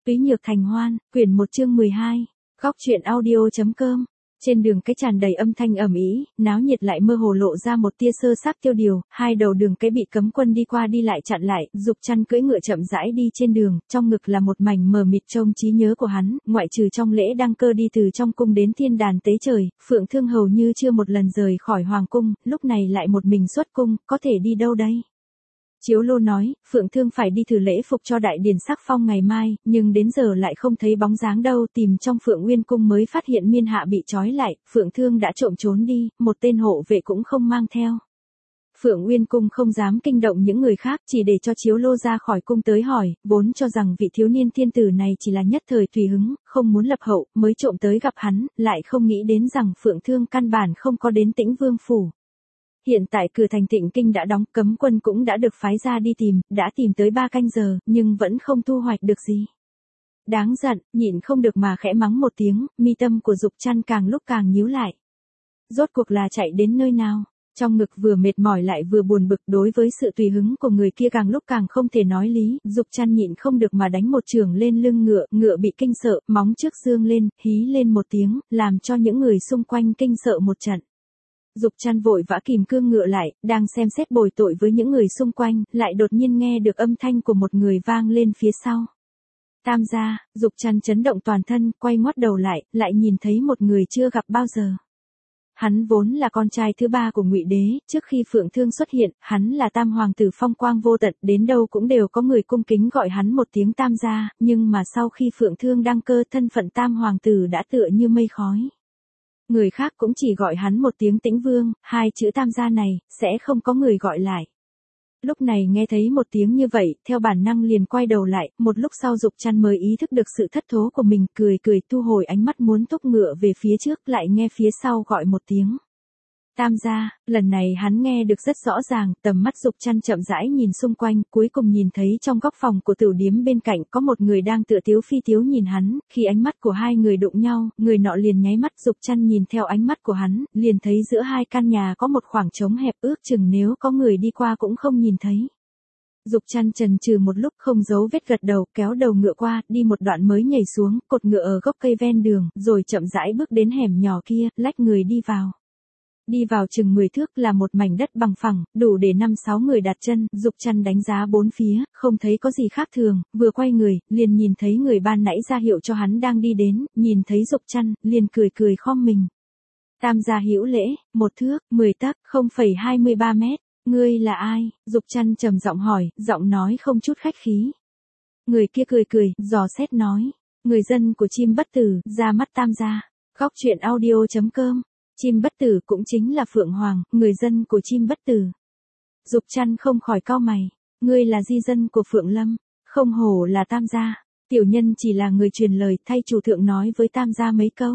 Túy Nhược Thành Hoan, quyển 1 chương 12, góc truyện audio.com. Trên đường cái tràn đầy âm thanh ầm ĩ, náo nhiệt lại mơ hồ lộ ra một tia sơ xác tiêu điều, hai đầu đường cái bị cấm quân đi qua đi lại chặn lại, Dục Trăn cưỡi ngựa chậm rãi đi trên đường, trong ngực là một mảnh mờ mịt trong trí nhớ của hắn, ngoại trừ trong lễ đăng cơ đi từ trong cung đến thiên đàn tế trời, Phượng Thương hầu như chưa một lần rời khỏi hoàng cung, lúc này lại một mình xuất cung, có thể đi đâu đây? Chiếu Lô nói, Phượng Thương phải đi thử lễ phục cho đại điển sắc phong ngày mai, nhưng đến giờ lại không thấy bóng dáng đâu, tìm trong Phượng Nguyên cung mới phát hiện Miên Hạ bị trói lại, Phượng Thương đã trộm trốn đi, một tên hộ vệ cũng không mang theo. Phượng Nguyên cung không dám kinh động những người khác, chỉ để cho Chiếu Lô ra khỏi cung tới hỏi, vốn cho rằng vị thiếu niên thiên tử này chỉ là nhất thời tùy hứng, không muốn lập hậu, mới trộm tới gặp hắn, lại không nghĩ đến rằng Phượng Thương căn bản không có đến Tĩnh Vương phủ. Hiện tại cửa thành Tịnh Kinh đã đóng, cấm quân cũng đã được phái ra đi tìm, đã tìm tới 3 canh giờ, nhưng vẫn không thu hoạch được gì. Đáng giận, nhịn không được mà khẽ mắng một tiếng, mi tâm của Dục Trăn càng lúc càng nhíu lại. Rốt cuộc là chạy đến nơi nào? Trong ngực vừa mệt mỏi lại vừa buồn bực, đối với sự tùy hứng của người kia càng lúc càng không thể nói lý, Dục Trăn nhịn không được mà đánh một chưởng lên lưng ngựa, ngựa bị kinh sợ, móng trước dương lên, hí lên một tiếng, làm cho những người xung quanh kinh sợ một trận. Dục Trăn vội vã kìm cương ngựa lại, đang xem xét bồi tội với những người xung quanh, lại đột nhiên nghe được âm thanh của một người vang lên phía sau. Tam gia, Dục Trăn chấn động toàn thân, quay ngoắt đầu lại nhìn thấy một người chưa gặp bao giờ. Hắn vốn là con trai thứ 3 của Ngụy Đế, trước khi Phượng Thương xuất hiện, hắn là Tam hoàng tử phong quang vô tận, đến đâu cũng đều có người cung kính gọi hắn một tiếng Tam gia, nhưng mà sau khi Phượng Thương đăng cơ, thân phận Tam hoàng tử đã tựa như mây khói. Người khác cũng chỉ gọi hắn một tiếng Tĩnh Vương, 2 chữ Tam gia này, sẽ không có người gọi lại. Lúc này nghe thấy một tiếng như vậy, theo bản năng liền quay đầu lại, một lúc sau Dục Trăn mới ý thức được sự thất thố của mình, cười thu hồi ánh mắt muốn thúc ngựa về phía trước, lại nghe phía sau gọi một tiếng. Tam gia, lần này hắn nghe được rất rõ ràng, tầm mắt Dục Trăn chậm rãi nhìn xung quanh, cuối cùng nhìn thấy trong góc phòng của tửu điếm bên cạnh có một người đang tựa tiếu phi tiếu nhìn hắn, khi ánh mắt của hai người đụng nhau, người nọ liền nháy mắt, Dục Trăn nhìn theo ánh mắt của hắn, liền thấy giữa hai căn nhà có một khoảng trống hẹp, ước chừng nếu có người đi qua cũng không nhìn thấy. Dục Trăn chần chừ một lúc không giấu vết gật đầu, kéo đầu ngựa qua, đi một đoạn mới nhảy xuống, cột ngựa ở gốc cây ven đường, rồi chậm rãi bước đến hẻm nhỏ kia, lách người đi vào. Đi vào chừng 10 thước là một mảnh đất bằng phẳng, đủ để 5-6 người đặt chân, Dục Trăn đánh giá bốn phía, không thấy có gì khác thường, vừa quay người, liền nhìn thấy người ban nãy ra hiệu cho hắn đang đi đến, nhìn thấy Dục Trăn, liền cười khom mình. Tam gia hữu lễ, 1 thước, 10 tấc, 0,23 mét, ngươi là ai? Dục Trăn trầm giọng hỏi, giọng nói không chút khách khí. Người kia cười, dò xét nói, người dân của Chim Bất Tử, ra mắt Tam gia. Góc truyện audio.com. Chim Bất Tử cũng chính là Phượng Hoàng, người dân của Chim Bất Tử. Dục Trăn không khỏi cau mày, ngươi là di dân của Phượng Lâm, không hổ là Tam gia, tiểu nhân chỉ là người truyền lời, thay chủ thượng nói với Tam gia mấy câu.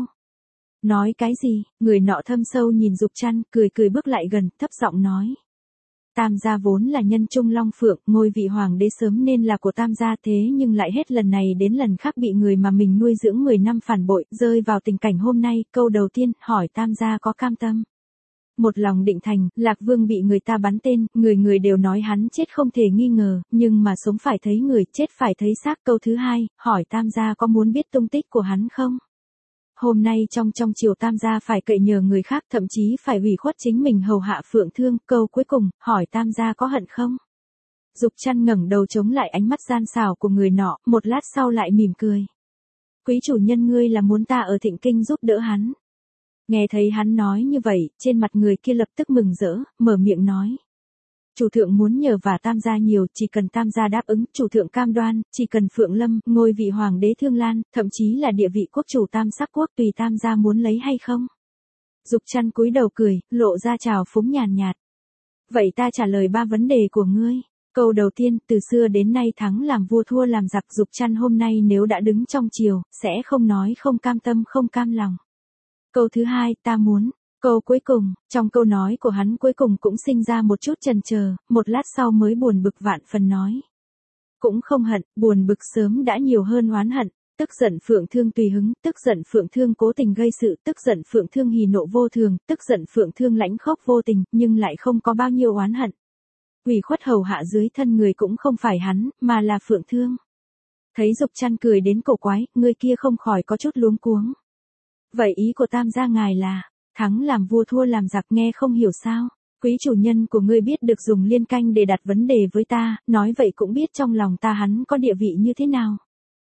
Nói cái gì? Người nọ thâm sâu nhìn Dục Trăn, cười bước lại gần, thấp giọng nói. Tam gia vốn là nhân trung long phượng, ngôi vị hoàng đế sớm nên là của Tam gia, thế nhưng lại hết lần này đến lần khác bị người mà mình nuôi dưỡng 10 năm phản bội, rơi vào tình cảnh hôm nay, câu đầu tiên, hỏi Tam gia có cam tâm. Một lòng định thành, Lạc Vương bị người ta bắn tên, người đều nói hắn chết không thể nghi ngờ, nhưng mà sống phải thấy người, chết phải thấy xác. Câu thứ hai, hỏi Tam gia có muốn biết tung tích của hắn không? Hôm nay trong triều Tam gia phải cậy nhờ người khác, thậm chí phải ủy khuất chính mình hầu hạ Phượng Thương. Câu cuối cùng, hỏi Tam gia có hận không? Dục Trăn ngẩng đầu chống lại ánh mắt gian xảo của người nọ, một lát sau lại mỉm cười. Quý chủ nhân, ngươi là muốn ta ở Thịnh Kinh giúp đỡ hắn. Nghe thấy hắn nói như vậy, trên mặt người kia lập tức mừng rỡ, mở miệng nói. Chủ thượng muốn nhờ vả Tam gia nhiều, chỉ cần Tam gia đáp ứng, chủ thượng cam đoan, chỉ cần Phượng Lâm, ngôi vị hoàng đế Thương Lan, thậm chí là địa vị quốc chủ Tam Sắc quốc, tùy Tam gia muốn lấy hay không. Dục Trăn cúi đầu cười, lộ ra trào phúng nhàn nhạt. Vậy ta trả lời 3 vấn đề của ngươi. Câu đầu tiên, từ xưa đến nay thắng làm vua thua làm giặc, Dục Trăn hôm nay nếu đã đứng trong triều, sẽ không nói không cam tâm không cam lòng. Câu thứ hai, ta muốn. Câu cuối cùng, trong câu nói của hắn cuối cùng cũng sinh ra một chút chần chờ, một lát sau mới buồn bực vạn phần nói. Cũng không hận, buồn bực sớm đã nhiều hơn oán hận, tức giận Phượng Thương tùy hứng, tức giận Phượng Thương cố tình gây sự, tức giận Phượng Thương hỉ nộ vô thường, tức giận Phượng Thương lãnh khốc vô tình, nhưng lại không có bao nhiêu oán hận. Ủy khuất hầu hạ dưới thân người cũng không phải hắn, mà là Phượng Thương. Thấy Dục Trăn cười đến cổ quái, người kia không khỏi có chút luống cuống. Vậy ý của Tam gia ngài là, thắng làm vua thua làm giặc, nghe không hiểu sao? Quý chủ nhân của ngươi biết được dùng liên canh để đặt vấn đề với ta, nói vậy cũng biết trong lòng ta hắn có địa vị như thế nào.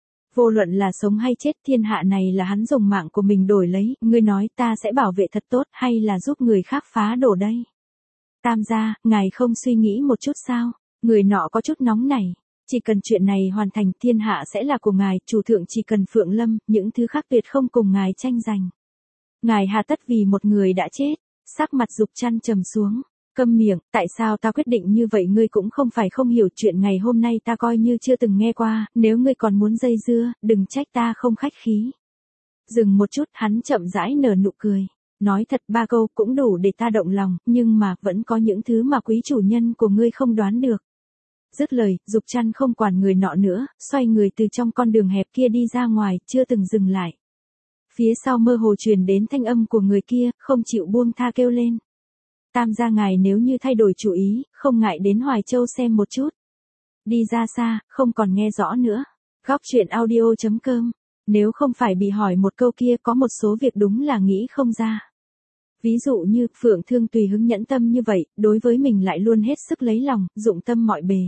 Vô luận là sống hay chết, thiên hạ này là hắn dùng mạng của mình đổi lấy, ngươi nói ta sẽ bảo vệ thật tốt hay là giúp người khác phá đổ đây? Tam gia, ngài không suy nghĩ một chút sao? Người nọ có chút nóng nảy. Chỉ cần chuyện này hoàn thành, thiên hạ sẽ là của ngài, chủ thượng chỉ cần Phượng Lâm, những thứ khác tuyệt không cùng ngài tranh giành. Ngài hà tất vì một người đã chết? Sắc mặt Dục Trăn trầm xuống. Câm miệng, tại sao ta quyết định như vậy ngươi cũng không phải không hiểu, chuyện ngày hôm nay ta coi như chưa từng nghe qua, nếu ngươi còn muốn dây dưa, đừng trách ta không khách khí. Dừng một chút, hắn chậm rãi nở nụ cười. Nói thật, 3 câu cũng đủ để ta động lòng, nhưng mà vẫn có những thứ mà quý chủ nhân của ngươi không đoán được. Dứt lời, Dục Trăn không quản người nọ nữa, xoay người từ trong con đường hẹp kia đi ra ngoài, chưa từng dừng lại. Phía sau mơ hồ truyền đến thanh âm của người kia, không chịu buông tha kêu lên. Tam gia ngài nếu như thay đổi chủ ý, không ngại đến Hoài Châu xem một chút. Đi ra xa, không còn nghe rõ nữa. Góc truyện audio.com. Nếu không phải bị hỏi một câu kia, có một số việc đúng là nghĩ không ra. Ví dụ như, Phượng Thương tùy hứng nhẫn tâm như vậy, đối với mình lại luôn hết sức lấy lòng, dụng tâm mọi bề.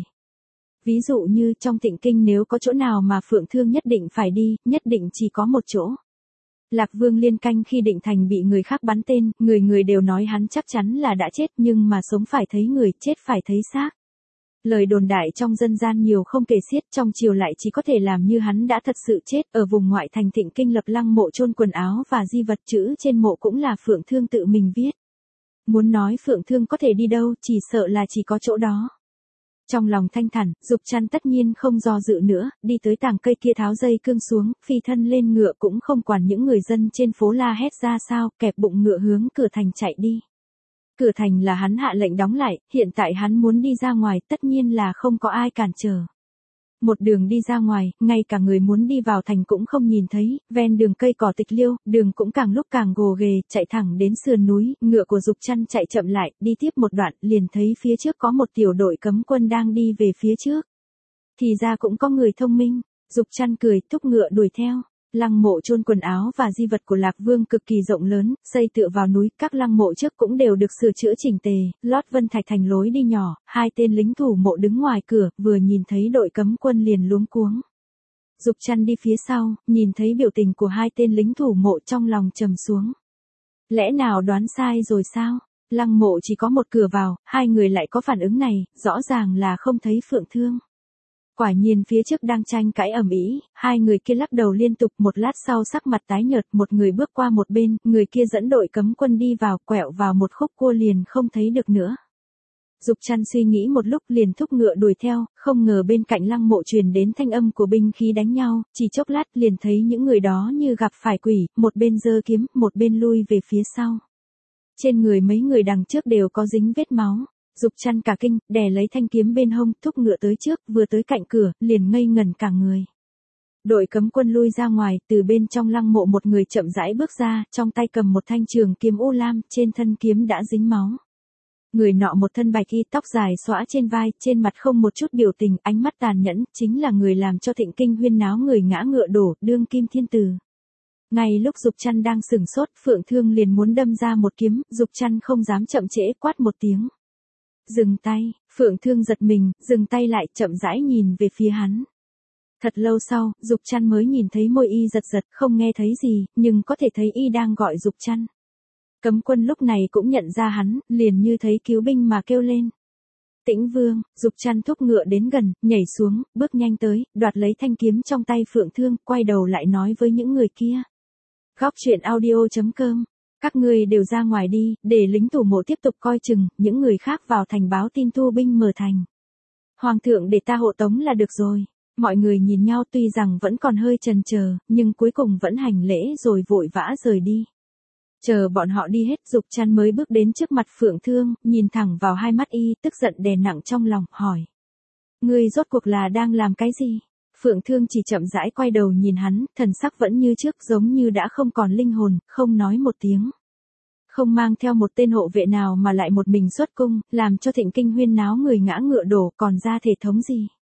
Ví dụ như, trong Thịnh Kinh nếu có chỗ nào mà Phượng Thương nhất định phải đi, nhất định chỉ có một chỗ. Lạc Vương Liên Canh khi định thành bị người khác bắn tên, người người đều nói hắn chắc chắn là đã chết, nhưng mà sống phải thấy người, chết phải thấy xác. Lời đồn đại trong dân gian nhiều không kể xiết, trong triều lại chỉ có thể làm như hắn đã thật sự chết. Ở vùng ngoại thành Thịnh Kinh lập lăng mộ chôn quần áo và di vật, chữ trên mộ cũng là Phượng Thương tự mình viết. Muốn nói Phượng Thương có thể đi đâu, chỉ sợ là chỉ có chỗ đó. Trong lòng thanh thản, Dục Trăn tất nhiên không do dự nữa, đi tới tàng cây kia tháo dây cương xuống, phi thân lên ngựa cũng không quản những người dân trên phố la hét ra sao, kẹp bụng ngựa hướng cửa thành chạy đi. Cửa thành là hắn hạ lệnh đóng lại, hiện tại hắn muốn đi ra ngoài, tất nhiên là không có ai cản trở. Một đường đi ra ngoài, ngay cả người muốn đi vào thành cũng không nhìn thấy, ven đường cây cỏ tịch liêu, đường cũng càng lúc càng gồ ghề, chạy thẳng đến sườn núi, ngựa của Dục Trăn chạy chậm lại, đi tiếp một đoạn, liền thấy phía trước có một tiểu đội cấm quân đang đi về phía trước. Thì ra cũng có người thông minh, Dục Trăn cười, thúc ngựa đuổi theo. Lăng mộ chôn quần áo và di vật của Lạc Vương cực kỳ rộng lớn, xây tựa vào núi, các lăng mộ trước cũng đều được sửa chữa chỉnh tề, lót vân thạch thành lối đi nhỏ, 2 tên lính thủ mộ đứng ngoài cửa, vừa nhìn thấy đội cấm quân liền luống cuống. Dục Trăn đi phía sau, nhìn thấy biểu tình của 2 tên lính thủ mộ trong lòng trầm xuống. Lẽ nào đoán sai rồi sao? Lăng mộ chỉ có một cửa vào, 2 người lại có phản ứng này, rõ ràng là không thấy Phượng Thương. Quả nhiên phía trước đang tranh cãi ầm ĩ, 2 người kia lắc đầu liên tục, một lát sau sắc mặt tái nhợt, một người bước qua một bên, người kia dẫn đội cấm quân đi vào, quẹo vào một khúc cua liền không thấy được nữa. Dục Trăn suy nghĩ một lúc liền thúc ngựa đuổi theo, không ngờ bên cạnh lăng mộ truyền đến thanh âm của binh khí đánh nhau, chỉ chốc lát liền thấy những người đó như gặp phải quỷ, một bên giơ kiếm, một bên lui về phía sau. Trên người mấy người đằng trước đều có dính vết máu. Dục Trăn cả kinh, đè lấy thanh kiếm bên hông, thúc ngựa tới trước, vừa tới cạnh cửa, liền ngây ngẩn cả người. Đội cấm quân lui ra ngoài, từ bên trong lăng mộ một người chậm rãi bước ra, trong tay cầm một thanh trường kiếm u lam, trên thân kiếm đã dính máu. Người nọ một thân bạch y, tóc dài xõa trên vai, trên mặt không một chút biểu tình, ánh mắt tàn nhẫn, chính là người làm cho Thịnh Kinh huyên náo người ngã ngựa đổ, Đương Kim Thiên Tử. Ngay lúc Dục Trăn đang sửng sốt, Phượng Thương liền muốn đâm ra một kiếm, Dục Trăn không dám chậm trễ, quát một tiếng. Dừng tay, Phượng Thương giật mình, dừng tay lại, chậm rãi nhìn về phía hắn. Thật lâu sau, Dục Trăn mới nhìn thấy môi y giật giật, không nghe thấy gì, nhưng có thể thấy y đang gọi Dục Trăn. Cấm quân lúc này cũng nhận ra hắn, liền như thấy cứu binh mà kêu lên. Tĩnh Vương, Dục Trăn thúc ngựa đến gần, nhảy xuống, bước nhanh tới, đoạt lấy thanh kiếm trong tay Phượng Thương, quay đầu lại nói với những người kia. Góc truyện audio.com. Các ngươi đều ra ngoài đi, để lính thủ mộ tiếp tục coi chừng, những người khác vào thành báo tin thu binh mở thành. Hoàng thượng để ta hộ tống là được rồi. Mọi người nhìn nhau tuy rằng vẫn còn hơi chần chờ, nhưng cuối cùng vẫn hành lễ rồi vội vã rời đi. Chờ bọn họ đi hết, Dục Trăn mới bước đến trước mặt Phượng Thương, nhìn thẳng vào hai mắt y, tức giận đè nặng trong lòng, hỏi. Ngươi rốt cuộc là đang làm cái gì? Phượng Thương chỉ chậm rãi quay đầu nhìn hắn, thần sắc vẫn như trước, giống như đã không còn linh hồn, không nói một tiếng. Không mang theo một tên hộ vệ nào mà lại một mình xuất cung, làm cho Thịnh Kinh huyên náo người ngã ngựa đổ, còn ra thể thống gì?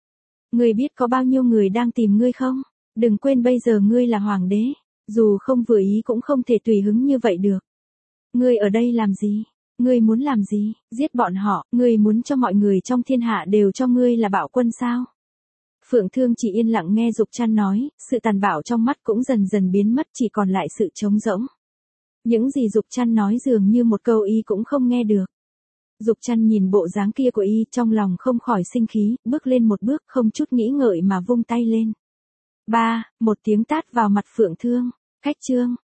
Ngươi biết có bao nhiêu người đang tìm ngươi không? Đừng quên bây giờ ngươi là hoàng đế. Dù không vừa ý cũng không thể tùy hứng như vậy được. Ngươi ở đây làm gì? Ngươi muốn làm gì? Giết bọn họ, ngươi muốn cho mọi người trong thiên hạ đều cho ngươi là bạo quân sao? Phượng Thương chỉ yên lặng nghe Dục Trăn nói, sự tàn bạo trong mắt cũng dần dần biến mất, chỉ còn lại sự trống rỗng. Những gì Dục Trăn nói dường như một câu y cũng không nghe được. Dục Trăn nhìn bộ dáng kia của y, trong lòng không khỏi sinh khí, bước lên một bước không chút nghĩ ngợi mà vung tay lên. Một tiếng tát vào mặt Phượng Thương. Khách trương,